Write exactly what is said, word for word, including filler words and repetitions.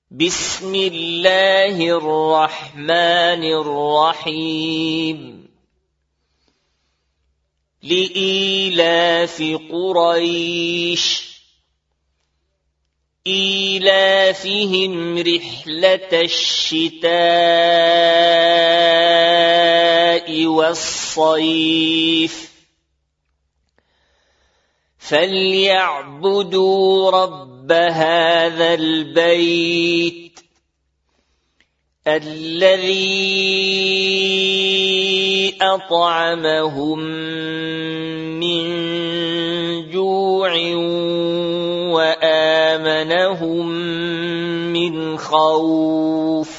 بسم الله الرحمن الرحيم لإيلاف قريش إيلافهم رحلة الشتاء والصيف فليعبدوا رب هذا البيت الذي أطعمهم من جوع وآمنهم من خوف